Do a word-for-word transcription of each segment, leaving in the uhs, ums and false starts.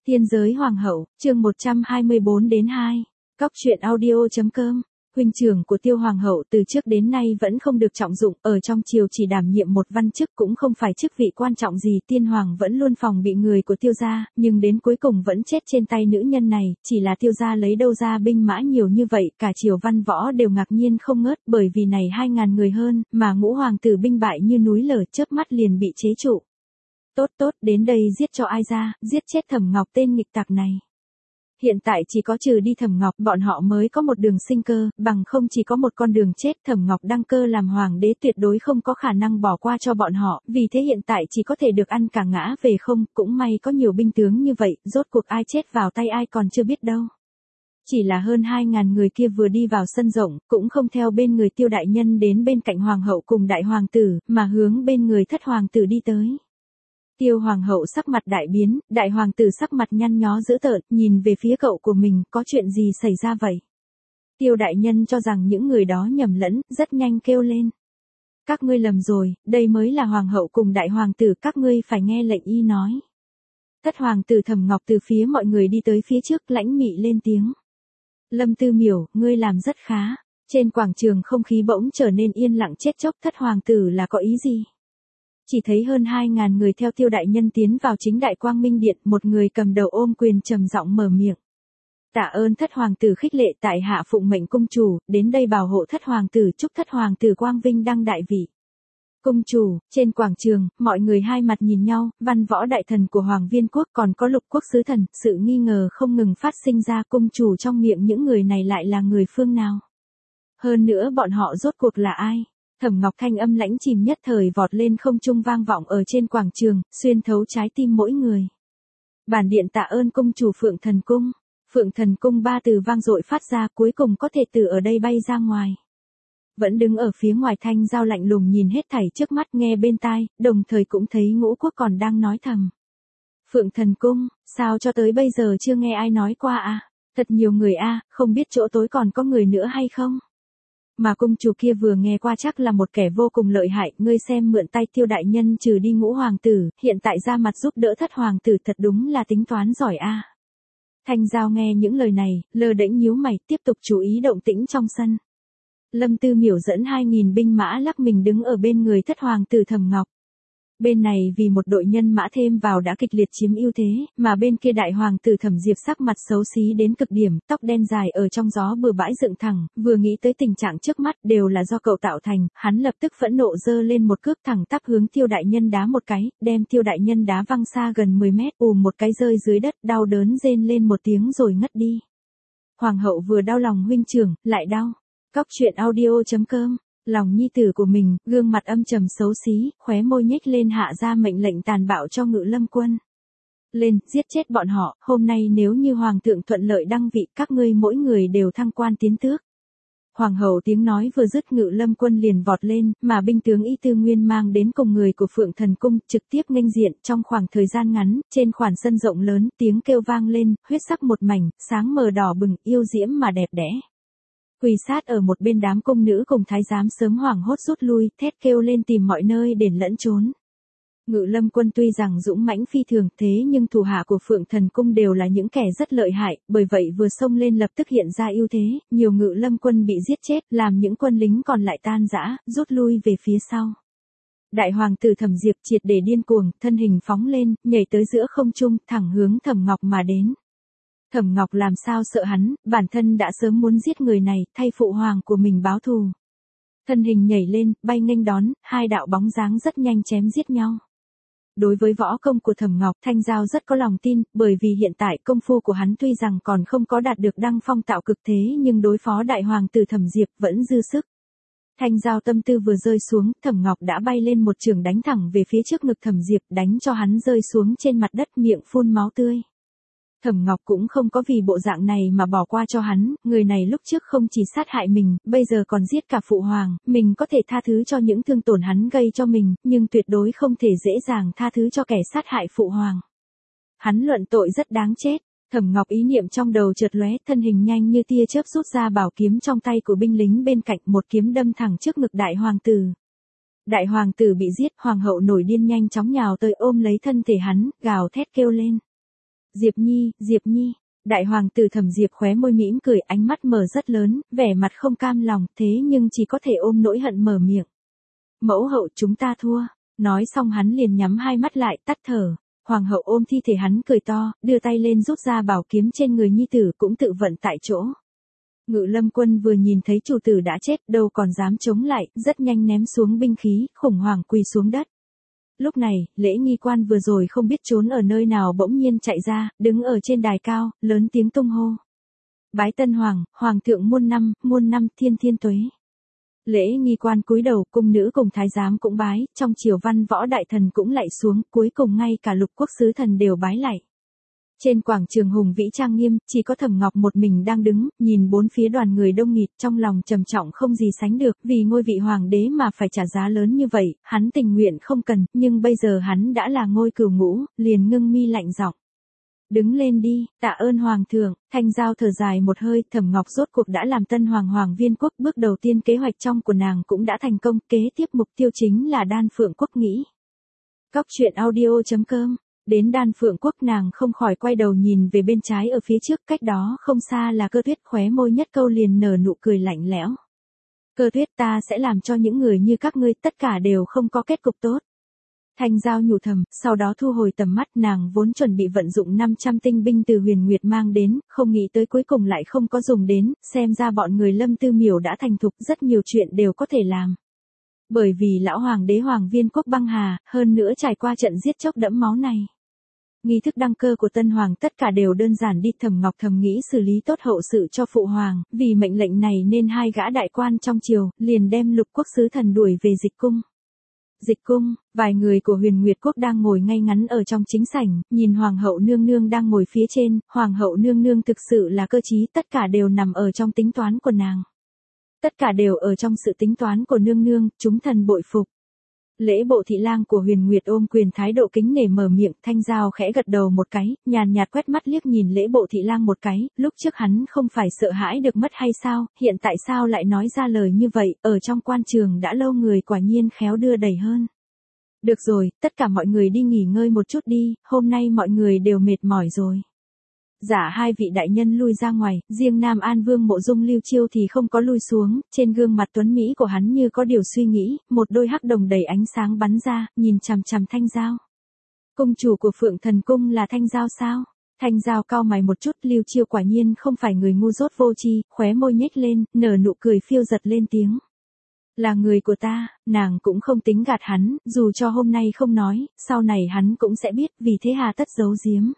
Tiên giới hoàng hậu, chương một trăm hai mươi bốn đến hai. Cóc truyện audio.com. Huynh trưởng của Tiêu hoàng hậu từ trước đến nay vẫn không được trọng dụng, ở trong triều chỉ đảm nhiệm một văn chức cũng không phải chức vị quan trọng gì. Tiên hoàng vẫn luôn phòng bị người của Tiêu gia, nhưng đến cuối cùng vẫn chết trên tay nữ nhân này. Chỉ là Tiêu gia lấy đâu ra binh mã nhiều như vậy, cả triều văn võ đều ngạc nhiên không ngớt, bởi vì này hai ngàn người hơn, mà ngũ hoàng tử binh bại như núi lở, chớp mắt liền bị chế trụ. Tốt tốt, đến đây giết cho ai ra, giết chết Thẩm Ngọc tên nghịch tặc này. Hiện tại chỉ có trừ đi Thẩm Ngọc, bọn họ mới có một đường sinh cơ, bằng không chỉ có một con đường chết. Thẩm Ngọc đăng cơ làm hoàng đế tuyệt đối không có khả năng bỏ qua cho bọn họ, vì thế hiện tại chỉ có thể được ăn cả ngã về không. Cũng may có nhiều binh tướng như vậy, rốt cuộc ai chết vào tay ai còn chưa biết đâu. Chỉ là hơn hai ngàn người kia vừa đi vào sân rộng, cũng không theo bên người Tiêu đại nhân đến bên cạnh hoàng hậu cùng đại hoàng tử, mà hướng bên người thất hoàng tử đi tới. Tiêu hoàng hậu sắc mặt đại biến, đại hoàng tử sắc mặt nhăn nhó dữ tợn, nhìn về phía cậu của mình, có chuyện gì xảy ra vậy? Tiêu đại nhân cho rằng những người đó nhầm lẫn, rất nhanh kêu lên. Các ngươi lầm rồi, đây mới là hoàng hậu cùng đại hoàng tử, các ngươi phải nghe lệnh y nói. Thất hoàng tử Thẩm Ngọc từ phía mọi người đi tới phía trước, lãnh mị lên tiếng. Lâm Tư Miểu, ngươi làm rất khá. Trên quảng trường không khí bỗng trở nên yên lặng chết chóc. Thất hoàng tử là có ý gì? Chỉ thấy hơn hai ngàn người theo Tiêu đại nhân tiến vào chính đại quang minh điện, một người cầm đầu ôm quyền trầm giọng mở miệng. Tạ ơn thất hoàng tử khích lệ, tại hạ phụng mệnh cung chủ, đến đây bảo hộ thất hoàng tử, chúc thất hoàng tử quang vinh đăng đại vị. Cung chủ, trên quảng trường, mọi người hai mặt nhìn nhau, văn võ đại thần của Hoàng Viên quốc còn có lục quốc sứ thần, sự nghi ngờ không ngừng phát sinh ra. Cung chủ trong miệng những người này lại là người phương nào? Hơn nữa bọn họ rốt cuộc là ai? Thẩm Ngọc thanh âm lãnh chìm nhất thời vọt lên không trung vang vọng ở trên quảng trường, xuyên thấu trái tim mỗi người. Bản điện tạ ơn cung chủ Phượng Thần Cung. Phượng Thần Cung ba từ vang dội phát ra, cuối cùng có thể từ ở đây bay ra ngoài. Vẫn đứng ở phía ngoài Thanh Giao lạnh lùng nhìn hết thảy trước mắt, nghe bên tai, đồng thời cũng thấy Ngũ Quốc còn đang nói thầm. Phượng Thần Cung, sao cho tới bây giờ chưa nghe ai nói qua à? Thật nhiều người a, à, không biết chỗ tối còn có người nữa hay không? Mà cung chủ kia vừa nghe qua chắc là một kẻ vô cùng lợi hại, ngươi xem mượn tay Tiêu đại nhân trừ đi ngũ hoàng tử, hiện tại ra mặt giúp đỡ thất hoàng tử, thật đúng là tính toán giỏi a. À. Thanh Giao nghe những lời này, lơ đễnh nhíu mày, tiếp tục chú ý động tĩnh trong sân. Lâm Tư Miểu dẫn hai nghìn binh mã lắc mình đứng ở bên người thất hoàng tử Thẩm Ngọc. Bên này vì một đội nhân mã thêm vào đã kịch liệt chiếm ưu thế, mà bên kia đại hoàng tử Thẩm Diệp sắc mặt xấu xí đến cực điểm, tóc đen dài ở trong gió bừa bãi dựng thẳng, vừa nghĩ tới tình trạng trước mắt đều là do cậu tạo thành, hắn lập tức phẫn nộ giơ lên một cước thẳng tắp hướng Tiêu đại nhân đá một cái, đem Tiêu đại nhân đá văng xa gần mười mét, ùm một cái rơi dưới đất, đau đớn rên lên một tiếng rồi ngất đi. Hoàng hậu vừa đau lòng huynh trưởng, lại đau. Cóc truyện audio.com. Lòng nhi tử của mình, gương mặt âm trầm xấu xí, khóe môi nhếch lên hạ ra mệnh lệnh tàn bạo cho Ngự Lâm quân. Lên, giết chết bọn họ, hôm nay nếu như hoàng thượng thuận lợi đăng vị, các ngươi mỗi người đều thăng quan tiến tước. Hoàng hậu tiếng nói vừa dứt, Ngự Lâm quân liền vọt lên, mà binh tướng Y Tư Nguyên mang đến cùng người của Phượng Thần Cung, trực tiếp nghênh diện. Trong khoảng thời gian ngắn, trên khoản sân rộng lớn, tiếng kêu vang lên, huyết sắc một mảnh, sáng mờ đỏ bừng, yêu diễm mà đẹp đẽ. Quỳ sát ở một bên đám cung nữ cùng thái giám sớm hoảng hốt rút lui, thét kêu lên tìm mọi nơi để lẫn trốn. Ngự Lâm quân tuy rằng dũng mãnh phi thường, thế nhưng thủ hạ của Phượng Thần Cung đều là những kẻ rất lợi hại, bởi vậy vừa xông lên lập tức hiện ra ưu thế, nhiều Ngự Lâm quân bị giết chết, làm những quân lính còn lại tan rã, rút lui về phía sau. Đại hoàng tử Thẩm Diệp triệt để điên cuồng, thân hình phóng lên, nhảy tới giữa không trung, thẳng hướng Thẩm Ngọc mà đến. Thẩm Ngọc làm sao sợ hắn, bản thân đã sớm muốn giết người này, thay phụ hoàng của mình báo thù. Thân hình nhảy lên, bay nghênh đón, hai đạo bóng dáng rất nhanh chém giết nhau. Đối với võ công của Thẩm Ngọc, Thanh Giao rất có lòng tin, bởi vì hiện tại công phu của hắn tuy rằng còn không có đạt được đăng phong tạo cực thế nhưng đối phó đại hoàng tử Thẩm Diệp vẫn dư sức. Thanh Giao tâm tư vừa rơi xuống, Thẩm Ngọc đã bay lên một trường đánh thẳng về phía trước ngực Thẩm Diệp, đánh cho hắn rơi xuống trên mặt đất, miệng phun máu tươi. Thẩm Ngọc cũng không có vì bộ dạng này mà bỏ qua cho hắn, người này lúc trước không chỉ sát hại mình, bây giờ còn giết cả phụ hoàng, mình có thể tha thứ cho những thương tổn hắn gây cho mình, nhưng tuyệt đối không thể dễ dàng tha thứ cho kẻ sát hại phụ hoàng. Hắn luận tội rất đáng chết. Thẩm Ngọc ý niệm trong đầu chợt lóe, thân hình nhanh như tia chớp rút ra bảo kiếm trong tay của binh lính bên cạnh, một kiếm đâm thẳng trước ngực đại hoàng tử. Đại hoàng tử bị giết, hoàng hậu nổi điên nhanh chóng nhào tới ôm lấy thân thể hắn, gào thét kêu lên. Diệp Nhi, Diệp Nhi. Đại hoàng tử Thẩm Diệp khóe môi mỉm cười, ánh mắt mở rất lớn, vẻ mặt không cam lòng, thế nhưng chỉ có thể ôm nỗi hận mở miệng. Mẫu hậu, chúng ta thua. Nói xong hắn liền nhắm hai mắt lại, tắt thở. Hoàng hậu ôm thi thể hắn cười to, đưa tay lên rút ra bảo kiếm trên người nhi tử, cũng tự vận tại chỗ. Ngự Lâm Quân vừa nhìn thấy chủ tử đã chết, đâu còn dám chống lại, rất nhanh ném xuống binh khí, khủng hoảng quỳ xuống đất. Lúc này, Lễ Nghi Quan vừa rồi không biết trốn ở nơi nào bỗng nhiên chạy ra, đứng ở trên đài cao, lớn tiếng tung hô. Bái Tân Hoàng, Hoàng thượng muôn năm, muôn năm thiên thiên tuế. Lễ Nghi Quan cúi đầu, cung nữ cùng thái giám cũng bái, trong triều văn võ đại thần cũng lạy xuống, cuối cùng ngay cả lục quốc sứ thần đều bái lạy. Trên quảng trường hùng vĩ trang nghiêm, chỉ có Thẩm Ngọc một mình đang đứng, nhìn bốn phía đoàn người đông nghịt, trong lòng trầm trọng không gì sánh được, vì ngôi vị hoàng đế mà phải trả giá lớn như vậy, hắn tình nguyện không cần, nhưng bây giờ hắn đã là ngôi cửu ngũ, liền ngưng mi lạnh giọng. Đứng lên đi, tạ ơn hoàng thượng. Thanh Giao thở dài một hơi, Thẩm Ngọc rốt cuộc đã làm tân hoàng hoàng viên quốc, bước đầu tiên kế hoạch trong của nàng cũng đã thành công, kế tiếp mục tiêu chính là Đan Phượng Quốc nghĩ. Cóc truyện audio chấm com. Đến Đan Phượng Quốc nàng không khỏi quay đầu nhìn về bên trái ở phía trước, cách đó không xa là Cơ Tuyết, khóe môi nhất câu liền nở nụ cười lạnh lẽo. Cơ Tuyết, ta sẽ làm cho những người như các ngươi tất cả đều không có kết cục tốt. Thanh Giao nhủ thầm, sau đó thu hồi tầm mắt, nàng vốn chuẩn bị vận dụng năm trăm tinh binh từ Huyền Nguyệt mang đến, không nghĩ tới cuối cùng lại không có dùng đến, xem ra bọn người Lâm Tư Miểu đã thành thục, rất nhiều chuyện đều có thể làm. Bởi vì lão hoàng đế Hoàng Viên Quốc băng hà, hơn nữa trải qua trận giết chóc đẫm máu này. Nghi thức đăng cơ của tân hoàng tất cả đều đơn giản đi, Thẩm Ngọc thầm nghĩ xử lý tốt hậu sự cho phụ hoàng, vì mệnh lệnh này nên hai gã đại quan trong triều, liền đem lục quốc sứ thần đuổi về dịch cung. Dịch cung, vài người của Huyền Nguyệt Quốc đang ngồi ngay ngắn ở trong chính sảnh, nhìn Hoàng hậu nương nương đang ngồi phía trên, Hoàng hậu nương nương thực sự là cơ trí, tất cả đều nằm ở trong tính toán của nàng. Tất cả đều ở trong sự tính toán của nương nương, chúng thần bội phục. Lễ Bộ thị lang của Huyền Nguyệt ôm quyền thái độ kính nể mở miệng, Thanh Giao khẽ gật đầu một cái, nhàn nhạt quét mắt liếc nhìn Lễ Bộ thị lang một cái, lúc trước hắn không phải sợ hãi được mất hay sao, hiện tại sao lại nói ra lời như vậy, ở trong quan trường đã lâu người quả nhiên khéo đưa đẩy hơn. Được rồi, tất cả mọi người đi nghỉ ngơi một chút đi, hôm nay mọi người đều mệt mỏi rồi. Giả hai vị đại nhân lui ra ngoài, riêng Nam An Vương Mộ Dung Lưu Chiêu thì không có lui xuống, trên gương mặt tuấn mỹ của hắn như có điều suy nghĩ, một đôi hắc đồng đầy ánh sáng bắn ra, nhìn chằm chằm Thanh Giao. Cung chủ của Phượng Thần Cung là Thanh Giao sao? Thanh Giao cau mày một chút, Lưu Chiêu quả nhiên không phải người ngu dốt vô tri, khóe môi nhếch lên, nở nụ cười phiêu giật lên tiếng. Là người của ta, nàng cũng không tính gạt hắn, dù cho hôm nay không nói, sau này hắn cũng sẽ biết, vì thế hà tất giấu giếm.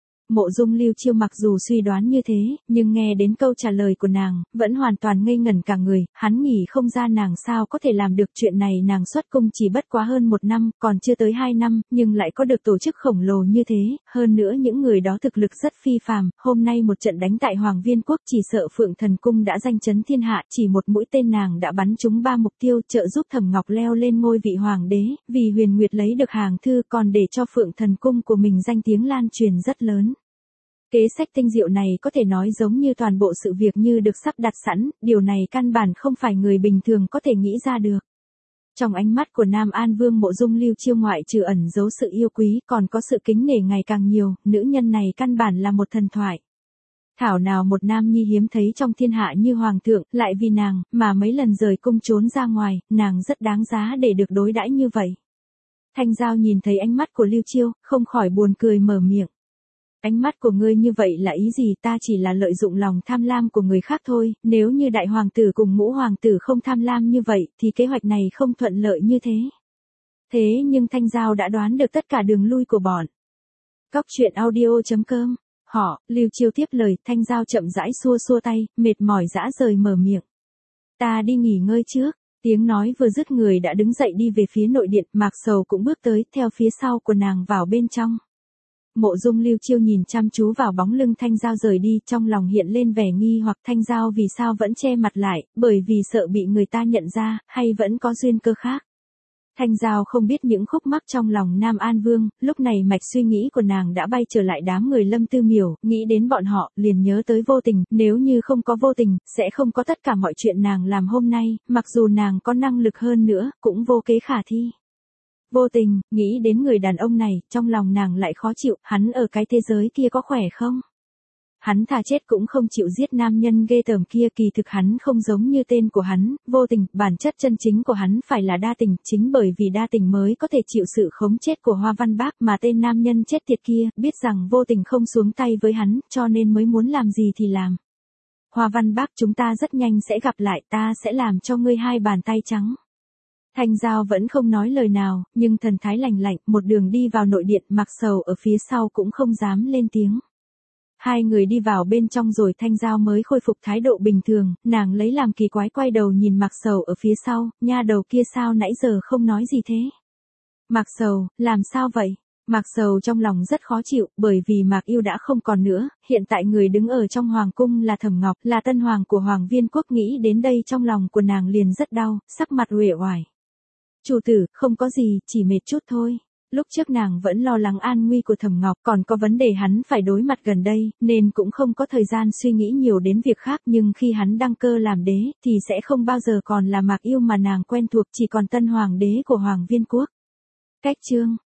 Mộ Dung Lưu Chiêu mặc dù suy đoán như thế, nhưng nghe đến câu trả lời của nàng, vẫn hoàn toàn ngây ngẩn cả người, hắn nghĩ không ra nàng sao có thể làm được chuyện này, nàng xuất cung chỉ bất quá hơn một năm, còn chưa tới hai năm, nhưng lại có được tổ chức khổng lồ như thế, hơn nữa những người đó thực lực rất phi phàm, hôm nay một trận đánh tại Hoàng Viên Quốc chỉ sợ Phượng Thần Cung đã danh chấn thiên hạ, chỉ một mũi tên nàng đã bắn trúng ba mục tiêu, trợ giúp Thẩm Ngọc leo lên ngôi vị hoàng đế, vì Huyền Nguyệt lấy được hàng thư, còn để cho Phượng Thần Cung của mình danh tiếng lan truyền rất lớn. Kế sách tinh diệu này có thể nói giống như toàn bộ sự việc như được sắp đặt sẵn, điều này căn bản không phải người bình thường có thể nghĩ ra được. Trong ánh mắt của Nam An Vương Mộ Dung Lưu Chiêu ngoại trừ ẩn giấu sự yêu quý, còn có sự kính nể ngày càng nhiều, nữ nhân này căn bản là một thần thoại. Thảo nào một nam nhi hiếm thấy trong thiên hạ như hoàng thượng, lại vì nàng, mà mấy lần rời cung trốn ra ngoài, nàng rất đáng giá để được đối đãi như vậy. Thanh Giao nhìn thấy ánh mắt của Lưu Chiêu, không khỏi buồn cười mở miệng. Ánh mắt của ngươi như vậy là ý gì, ta chỉ là lợi dụng lòng tham lam của người khác thôi, nếu như đại hoàng tử cùng ngũ hoàng tử không tham lam như vậy, thì kế hoạch này không thuận lợi như thế. Thế nhưng Thanh Giao đã đoán được tất cả đường lui của bọn. Cóc truyện audio chấm com. Họ, Lưu Chiêu tiếp lời, Thanh Giao chậm rãi xua xua tay, mệt mỏi dã rời mở miệng. Ta đi nghỉ ngơi trước. Tiếng nói vừa dứt người đã đứng dậy đi về phía nội điện, Mạc Sầu cũng bước tới, theo phía sau của nàng vào bên trong. Mộ Dung Lưu Chiêu nhìn chăm chú vào bóng lưng Thanh Giao rời đi, trong lòng hiện lên vẻ nghi hoặc Thanh Giao vì sao vẫn che mặt lại, bởi vì sợ bị người ta nhận ra, hay vẫn có duyên cơ khác. Thanh Giao không biết những khúc mắc trong lòng Nam An Vương, lúc này mạch suy nghĩ của nàng đã bay trở lại đám người Lâm Tư Miểu, nghĩ đến bọn họ, liền nhớ tới Vô Tình, nếu như không có Vô Tình, sẽ không có tất cả mọi chuyện nàng làm hôm nay, mặc dù nàng có năng lực hơn nữa, cũng vô kế khả thi. Vô tình, nghĩ đến người đàn ông này, trong lòng nàng lại khó chịu, hắn ở cái thế giới kia có khỏe không? Hắn thà chết cũng không chịu giết nam nhân ghê tởm kia, kỳ thực hắn không giống như tên của hắn, vô tình, bản chất chân chính của hắn phải là đa tình, chính bởi vì đa tình mới có thể chịu sự khống chết của Hoa Văn Bác, mà tên nam nhân chết tiệt kia, biết rằng vô tình không xuống tay với hắn, cho nên mới muốn làm gì thì làm. Hoa Văn Bác, chúng ta rất nhanh sẽ gặp lại, ta sẽ làm cho ngươi hai bàn tay trắng. Thanh Giao vẫn không nói lời nào, nhưng thần thái lành lạnh, một đường đi vào nội điện, Mạc Sầu ở phía sau cũng không dám lên tiếng. Hai người đi vào bên trong rồi Thanh Giao mới khôi phục thái độ bình thường, nàng lấy làm kỳ quái quay đầu nhìn Mạc Sầu ở phía sau, nha đầu kia sao nãy giờ không nói gì thế? Mạc Sầu, làm sao vậy? Mạc Sầu trong lòng rất khó chịu, bởi vì Mạc Yêu đã không còn nữa, hiện tại người đứng ở trong hoàng cung là Thẩm Ngọc, là tân hoàng của Hoàng Viên Quốc, nghĩ đến đây trong lòng của nàng liền rất đau, sắc mặt uể oải. Chủ tử, không có gì, chỉ mệt chút thôi. Lúc trước nàng vẫn lo lắng an nguy của Thẩm Ngọc, còn có vấn đề hắn phải đối mặt gần đây, nên cũng không có thời gian suy nghĩ nhiều đến việc khác, nhưng khi hắn đăng cơ làm đế, thì sẽ không bao giờ còn là Mạc Yêu mà nàng quen thuộc, chỉ còn tân hoàng đế của Hoàng Viên Quốc. Cách chương